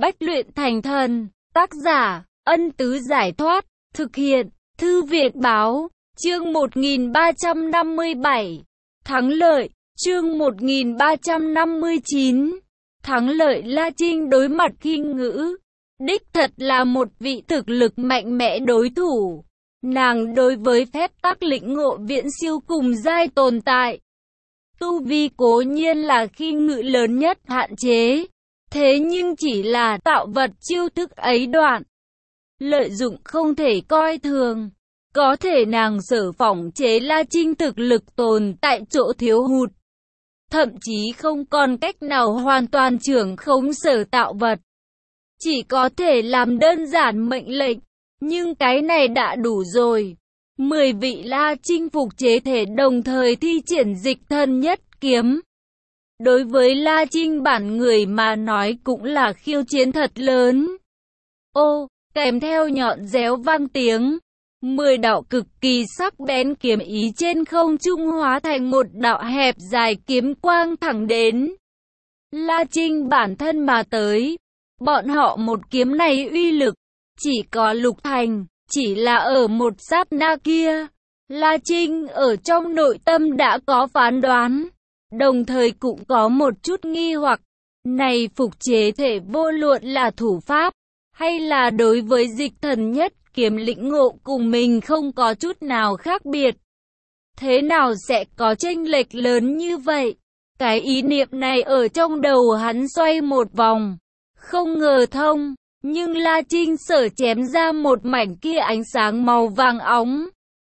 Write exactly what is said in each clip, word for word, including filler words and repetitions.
Bách luyện thành thần. Tác giả, Ân Tứ Giải Thoát. Thực hiện, Thư viện Báo. Chương một nghìn ba trăm năm mươi bảy. Thắng lợi. Chương một nghìn ba trăm năm mươi chín. Thắng lợi. La Trinh đối mặt Kinh Ngữ. Đích thật là một vị thực lực mạnh mẽ đối thủ. Nàng đối với phép tắc lĩnh ngộ viễn siêu cùng giai tồn tại. Tu vi cố nhiên là Kinh Ngữ lớn nhất hạn chế. Thế nhưng chỉ là tạo vật chiêu thức ấy đoạn. Lợi dụng không thể coi thường. Có thể nàng sở phỏng chế La Trinh thực lực tồn tại chỗ thiếu hụt. Thậm chí không còn cách nào hoàn toàn trưởng khống sở tạo vật. Chỉ có thể làm đơn giản mệnh lệnh. Nhưng cái này đã đủ rồi. Mười vị La Trinh phục chế thể đồng thời thi triển dịch thân nhất kiếm. Đối với La Trinh bản người mà nói cũng là khiêu chiến thật lớn. Ô, kèm theo nhọn réo vang tiếng. Mười đạo cực kỳ sắc bén kiếm ý trên không trung hóa thành một đạo hẹp dài kiếm quang thẳng đến La Trinh bản thân mà tới. Bọn họ một kiếm này uy lực chỉ có lục thành, chỉ là ở một sát na kia. La Trinh ở trong nội tâm đã có phán đoán, đồng thời cũng có một chút nghi hoặc. Này phục chế thể vô luận là thủ pháp, hay là đối với dịch thần nhất kiếm lĩnh ngộ cùng mình không có chút nào khác biệt. Thế nào sẽ có chênh lệch lớn như vậy? Cái ý niệm này ở trong đầu hắn xoay một vòng. Không ngờ thông, nhưng La Trinh sở chém ra một mảnh kia ánh sáng màu vàng óng.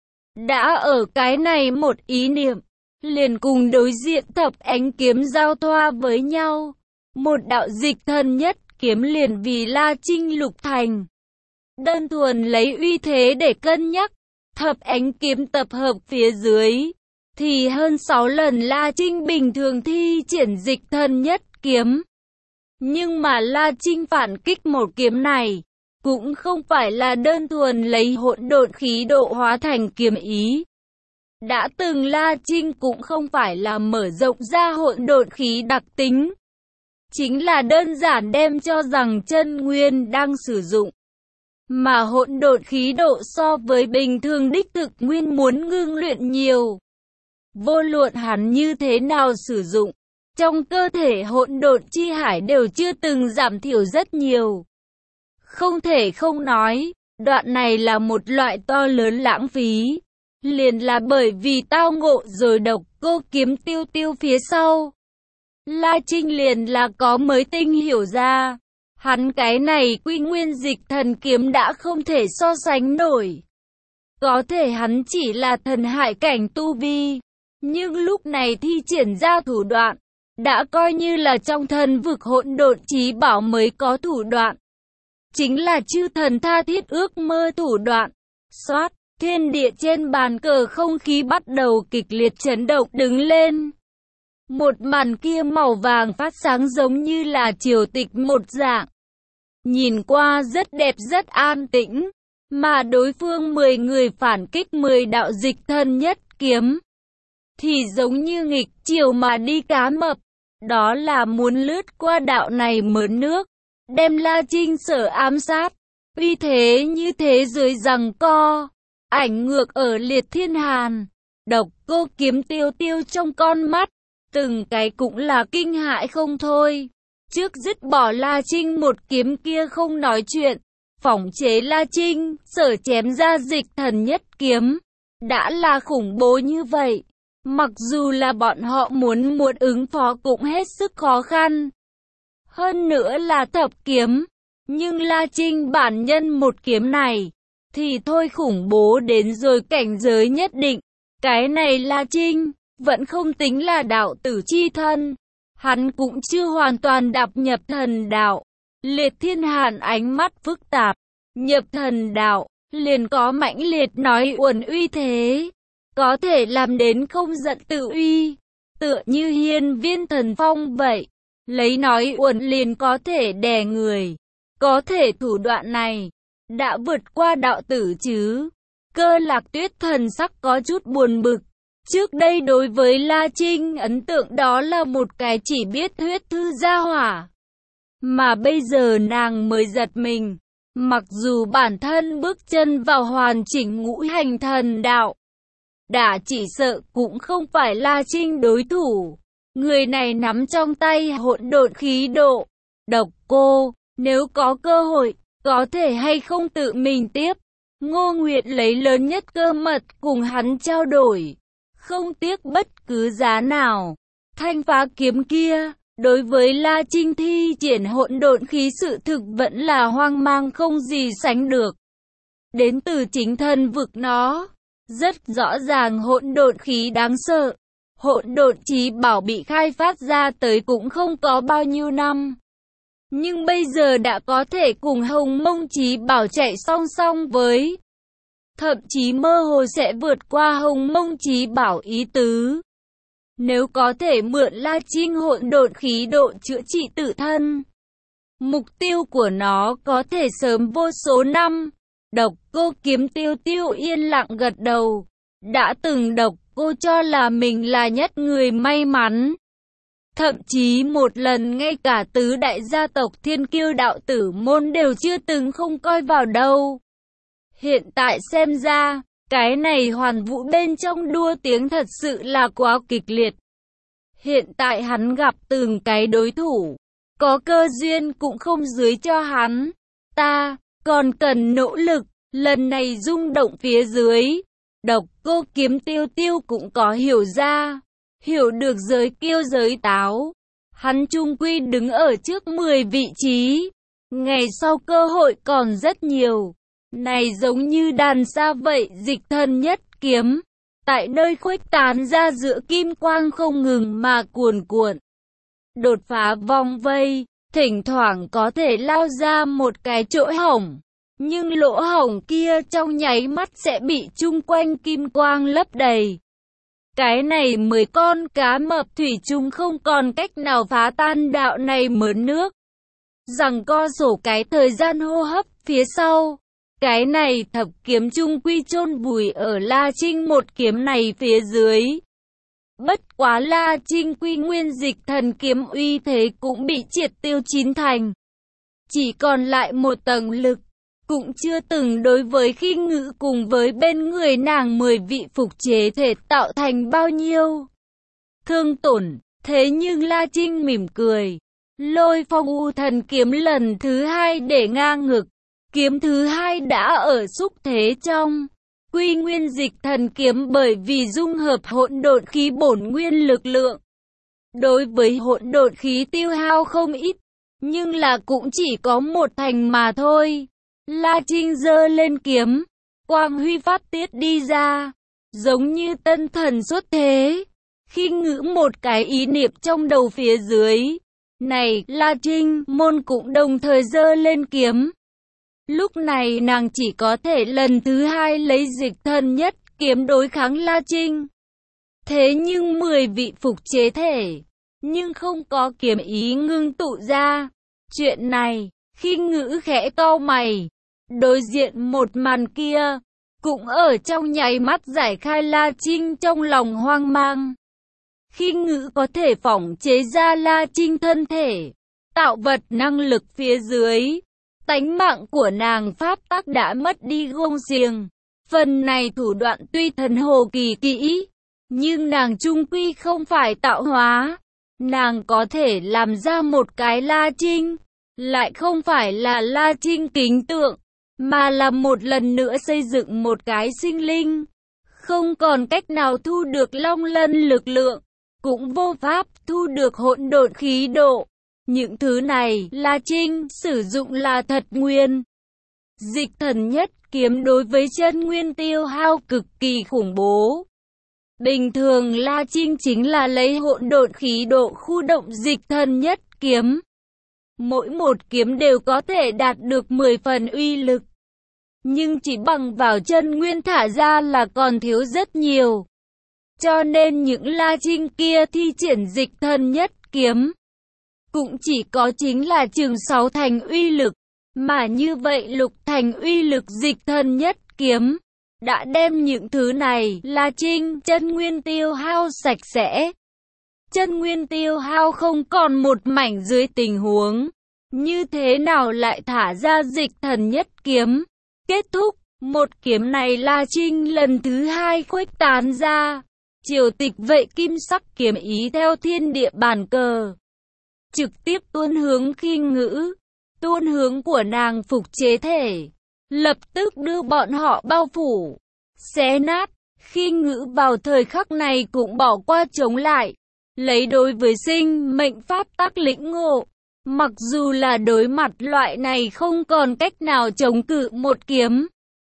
Đã ở cái này một ý niệm, liền cùng đối diện thập ánh kiếm giao thoa với nhau. Một đạo dịch thần nhất kiếm liền vì La Trinh lục thành. Đơn thuần lấy uy thế để cân nhắc, thập ánh kiếm tập hợp phía dưới, thì hơn sáu lần La Trinh bình thường thi triển dịch thần nhất kiếm. Nhưng mà La Trinh phản kích một kiếm này, cũng không phải là đơn thuần lấy hỗn độn khí độ hóa thành kiếm ý. Đã từng La Trinh cũng không phải là mở rộng ra hỗn độn khí đặc tính. Chính là đơn giản đem cho rằng chân nguyên đang sử dụng. Mà hỗn độn khí độ so với bình thường đích thực nguyên muốn ngưng luyện nhiều. Vô luận hắn như thế nào sử dụng, trong cơ thể hỗn độn chi hải đều chưa từng giảm thiểu rất nhiều. Không thể không nói, đoạn này là một loại to lớn lãng phí. Liền là bởi vì tao ngộ rồi độc cô kiếm tiêu tiêu phía sau. La Trinh liền là có mới tinh hiểu ra. Hắn cái này quy nguyên dịch thần kiếm đã không thể so sánh nổi. Có thể hắn chỉ là thần hải cảnh tu vi. Nhưng lúc này thi triển ra thủ đoạn, đã coi như là trong thần vực hỗn độn chí bảo mới có thủ đoạn. Chính là chư thần tha thiết ước mơ thủ đoạn. Xoát, thiên địa trên bàn cờ không khí bắt đầu kịch liệt chấn động đứng lên. Một màn kia màu vàng phát sáng giống như là triều tịch một dạng. Nhìn qua rất đẹp rất an tĩnh. Mà đối phương mười người phản kích mười đạo dịch thân nhất kiếm. Thì giống như nghịch chiều mà đi cá mập. Đó là muốn lướt qua đạo này mớn nước. Đem La Trinh sở ám sát. Uy thế như thế dưới giằng co. Ảnh ngược ở liệt thiên hàn. Độc cô kiếm tiêu tiêu trong con mắt. Từng cái cũng là kinh hãi không thôi. Trước dứt bỏ La Trinh một kiếm kia không nói chuyện. Phỏng chế La Trinh, sở chém ra dịch thần nhất kiếm. Đã là khủng bố như vậy. Mặc dù là bọn họ muốn muốn ứng phó cũng hết sức khó khăn. Hơn nữa là thập kiếm. Nhưng La Trinh bản nhân một kiếm này, thì thôi khủng bố đến rồi cảnh giới nhất định. Cái này La Trinh vẫn không tính là đạo tử chi thân. Hắn cũng chưa hoàn toàn đạp nhập thần đạo. Liệt thiên hàn ánh mắt phức tạp. Nhập thần đạo, liền có mãnh liệt nói uẩn uy thế. Có thể làm đến không giận tự uy. Tựa như hiên viên thần phong vậy. Lấy nói uẩn liền có thể đè người. Có thể thủ đoạn này đã vượt qua đạo tử chứ. Cơ Lạc Tuyết thần sắc có chút buồn bực. Trước đây đối với La Trinh ấn tượng đó là một cái chỉ biết huyết thư gia hỏa. Mà bây giờ nàng mới giật mình. Mặc dù bản thân bước chân vào hoàn chỉnh ngũ hành thần đạo, đã chỉ sợ cũng không phải La Trinh đối thủ. Người này nắm trong tay hỗn độn khí độ. Độc Cô, nếu có cơ hội, có thể hay không tự mình tiếp. Ngô Nguyệt lấy lớn nhất cơ mật cùng hắn trao đổi, không tiếc bất cứ giá nào. Thanh phá kiếm kia, đối với La Trinh thi triển hỗn độn khí sự thực vẫn là hoang mang không gì sánh được. Đến từ chính thân vực nó, rất rõ ràng hỗn độn khí đáng sợ. Hỗn độn chí bảo bị khai phát ra tới cũng không có bao nhiêu năm. Nhưng bây giờ đã có thể cùng Hồng Mông chí bảo chạy song song với. Thậm chí mơ hồ sẽ vượt qua Hồng Mông chí bảo ý tứ. Nếu có thể mượn La Trinh hỗn độn khí độ chữa trị tự thân, mục tiêu của nó có thể sớm vô số năm. Độc Cô kiếm Tiêu Tiêu yên lặng gật đầu. Đã từng Độc Cô cho là mình là nhất người may mắn. Thậm chí một lần ngay cả tứ đại gia tộc thiên kiêu đạo tử môn đều chưa từng không coi vào đâu. Hiện tại xem ra, cái này Hoàn Vũ bên trong đua tiếng thật sự là quá kịch liệt. Hiện tại hắn gặp từng cái đối thủ, có cơ duyên cũng không dưới cho hắn. Ta còn cần nỗ lực, lần này rung động phía dưới. Độc Cô kiếm Tiêu Tiêu cũng có hiểu ra, hiểu được giới kiêu giới táo. Hắn chung quy đứng ở trước mười vị trí. Ngày sau cơ hội còn rất nhiều. Này giống như đàn xa vậy, dịch thân nhất kiếm. Tại nơi khuếch tán ra giữa kim quang không ngừng mà cuồn cuộn. Đột phá vòng vây, thỉnh thoảng có thể lao ra một cái chỗ hổng. Nhưng lỗ hổng kia trong nháy mắt sẽ bị chung quanh kim quang lấp đầy. Cái này mười con cá mập thủy chung không còn cách nào phá tan đạo này mớn nước. Rằng co sổ cái thời gian hô hấp phía sau. Cái này thập kiếm chung quy chôn vùi ở La Trinh một kiếm này phía dưới. Bất quá La Trinh quy nguyên dịch thần kiếm uy thế cũng bị triệt tiêu chín thành. Chỉ còn lại một tầng lực. Cũng chưa từng đối với Khinh Ngữ cùng với bên người nàng mười vị phục chế thể tạo thành bao nhiêu thương tổn. Thế nhưng La Trinh mỉm cười. Lôi Phong U thần kiếm lần thứ hai để ngang ngực. Kiếm thứ hai đã ở xúc thế trong. Quy nguyên dịch thần kiếm bởi vì dung hợp hỗn độn khí bổn nguyên lực lượng. Đối với hỗn độn khí tiêu hao không ít, nhưng là cũng chỉ có một thành mà thôi. La Trinh giơ lên kiếm, quang huy phát tiết đi ra, giống như tân thần xuất thế. Khinh Ngữ một cái ý niệm trong đầu phía dưới. Này, La Trinh, môn cũng đồng thời giơ lên kiếm. Lúc này nàng chỉ có thể lần thứ hai lấy dịch thân nhất kiếm đối kháng La Trinh. Thế nhưng mười vị phục chế thể, nhưng không có kiếm ý ngưng tụ ra. Chuyện này, Khinh Ngữ khẽ cau mày. Đối diện một màn kia, cũng ở trong nháy mắt giải khai La Trinh trong lòng hoang mang. Khinh Ngữ có thể phỏng chế ra La Trinh thân thể, tạo vật năng lực phía dưới. Tánh mạng của nàng pháp tắc đã mất đi gông xiềng. Phần này thủ đoạn tuy thần hồ kỳ kỹ, nhưng nàng chung quy không phải tạo hóa. Nàng có thể làm ra một cái La Trinh, lại không phải là La Trinh kính tượng, mà là một lần nữa xây dựng một cái sinh linh. Không còn cách nào thu được long lân lực lượng, cũng vô pháp thu được hỗn độn khí độ. Những thứ này, La Trinh sử dụng là thật nguyên. Dịch thần nhất kiếm đối với chân nguyên tiêu hao cực kỳ khủng bố. Bình thường La Trinh chính là lấy hỗn độn khí độ khu động dịch thần nhất kiếm. Mỗi một kiếm đều có thể đạt được mười phần uy lực. Nhưng chỉ bằng vào chân nguyên thả ra là còn thiếu rất nhiều. Cho nên những La Trinh kia thi triển dịch thần nhất kiếm cũng chỉ có chính là chừng sáu thành uy lực. Mà như vậy lục thành uy lực dịch thần nhất kiếm đã đem những thứ này La Trinh chân nguyên tiêu hao sạch sẽ. Chân nguyên tiêu hao không còn một mảnh dưới tình huống như thế nào lại thả ra Dịch Thần Nhất Kiếm. Kết thúc, một kiếm này La Trinh lần thứ hai khuếch tán ra. Triều Tịch vậy kim sắc kiếm ý theo thiên địa bàn cờ, trực tiếp tuôn hướng Khinh Ngữ. Tuôn hướng của nàng phục chế thể, lập tức đưa bọn họ bao phủ, xé nát. Khinh Ngữ vào thời khắc này cũng bỏ qua chống lại, lấy đối với sinh mệnh pháp tắc lĩnh ngộ. Mặc dù là đối mặt loại này không còn cách nào chống cự một kiếm,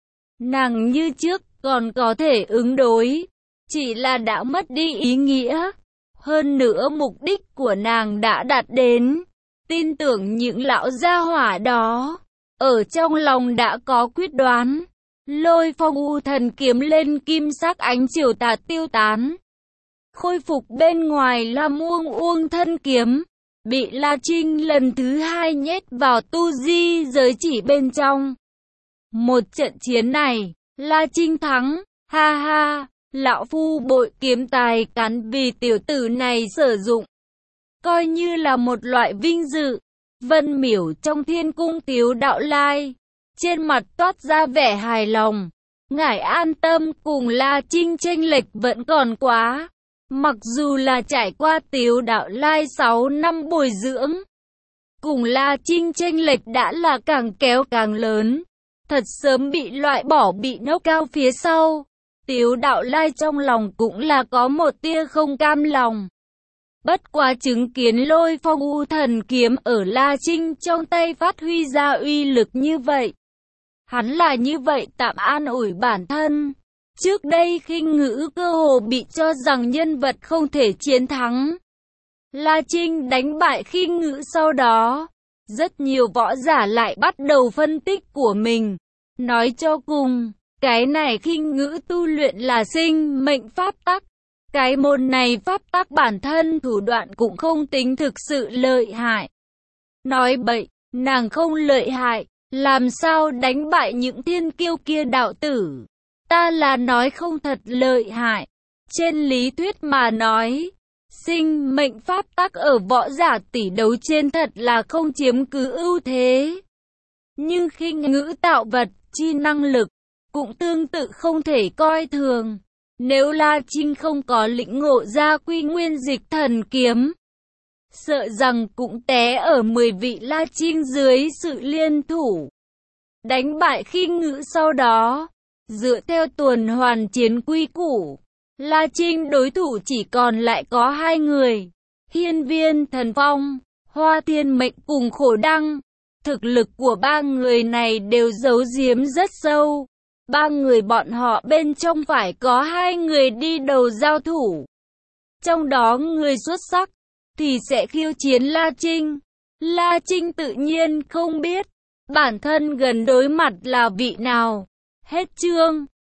nàng như trước còn có thể ứng đối, chỉ là đã mất đi ý nghĩa. Hơn nữa mục đích của nàng đã đạt đến. Tin tưởng những lão gia hỏa đó, ở trong lòng đã có quyết đoán. Lôi Phong U Thần kiếm lên kim sắc ánh chiều tà tiêu tán. Khôi phục bên ngoài là Uông Uông thân kiếm, bị La Trinh lần thứ hai nhét vào tu di giới chỉ bên trong. Một trận chiến này, La Trinh thắng, ha ha, lão phu bội kiếm tài cán vì tiểu tử này sử dụng. Coi như là một loại vinh dự. Vân Miểu trong Thiên Cung Tiếu Đạo Lai, trên mặt toát ra vẻ hài lòng. Ngài an tâm, cùng La Trinh chênh lệch vẫn còn quá. Mặc dù là trải qua Tiếu Đạo Lai sáu năm bồi dưỡng, cùng La Trinh chênh lệch đã là càng kéo càng lớn. Thật sớm bị loại bỏ, bị nốc cao phía sau. Tiếu Đạo Lai trong lòng cũng là có một tia không cam lòng. Bất quá chứng kiến Lôi Phong U Thần kiếm ở La Trinh trong tay phát huy ra uy lực như vậy, hắn là như vậy tạm an ủi bản thân. Trước đây Khinh Ngữ cơ hồ bị cho rằng nhân vật không thể chiến thắng. La Trinh đánh bại Khinh Ngữ sau đó, rất nhiều võ giả lại bắt đầu phân tích của mình. Nói cho cùng, cái này Khinh Ngữ tu luyện là sinh mệnh pháp tắc. Cái môn này pháp tắc bản thân thủ đoạn cũng không tính thực sự lợi hại. Nói bậy, nàng không lợi hại, làm sao đánh bại những thiên kiêu kia đạo tử. Ta là nói không thật lợi hại. Trên lý thuyết mà nói, sinh mệnh pháp tắc ở võ giả tỷ đấu trên thật là không chiếm cứ ưu thế. Nhưng Khinh Ngữ tạo vật chi năng lực, cũng tương tự không thể coi thường. Nếu La Trinh không có lĩnh ngộ ra Quy Nguyên Dịch Thần kiếm, sợ rằng cũng té ở mười vị La Trinh dưới sự liên thủ. Đánh bại Khinh Ngữ sau đó, dựa theo tuần hoàn chiến quy củ, La Trinh đối thủ chỉ còn lại có hai người, Hiên Viên Thần Phong, Hoa Thiên Mệnh cùng Khổ Đăng. Thực lực của ba người này đều giấu giếm rất sâu. Ba người bọn họ bên trong phải có hai người đi đầu giao thủ. Trong đó người xuất sắc thì sẽ khiêu chiến La Trinh. La Trinh tự nhiên không biết bản thân gần đối mặt là vị nào. Hết chương.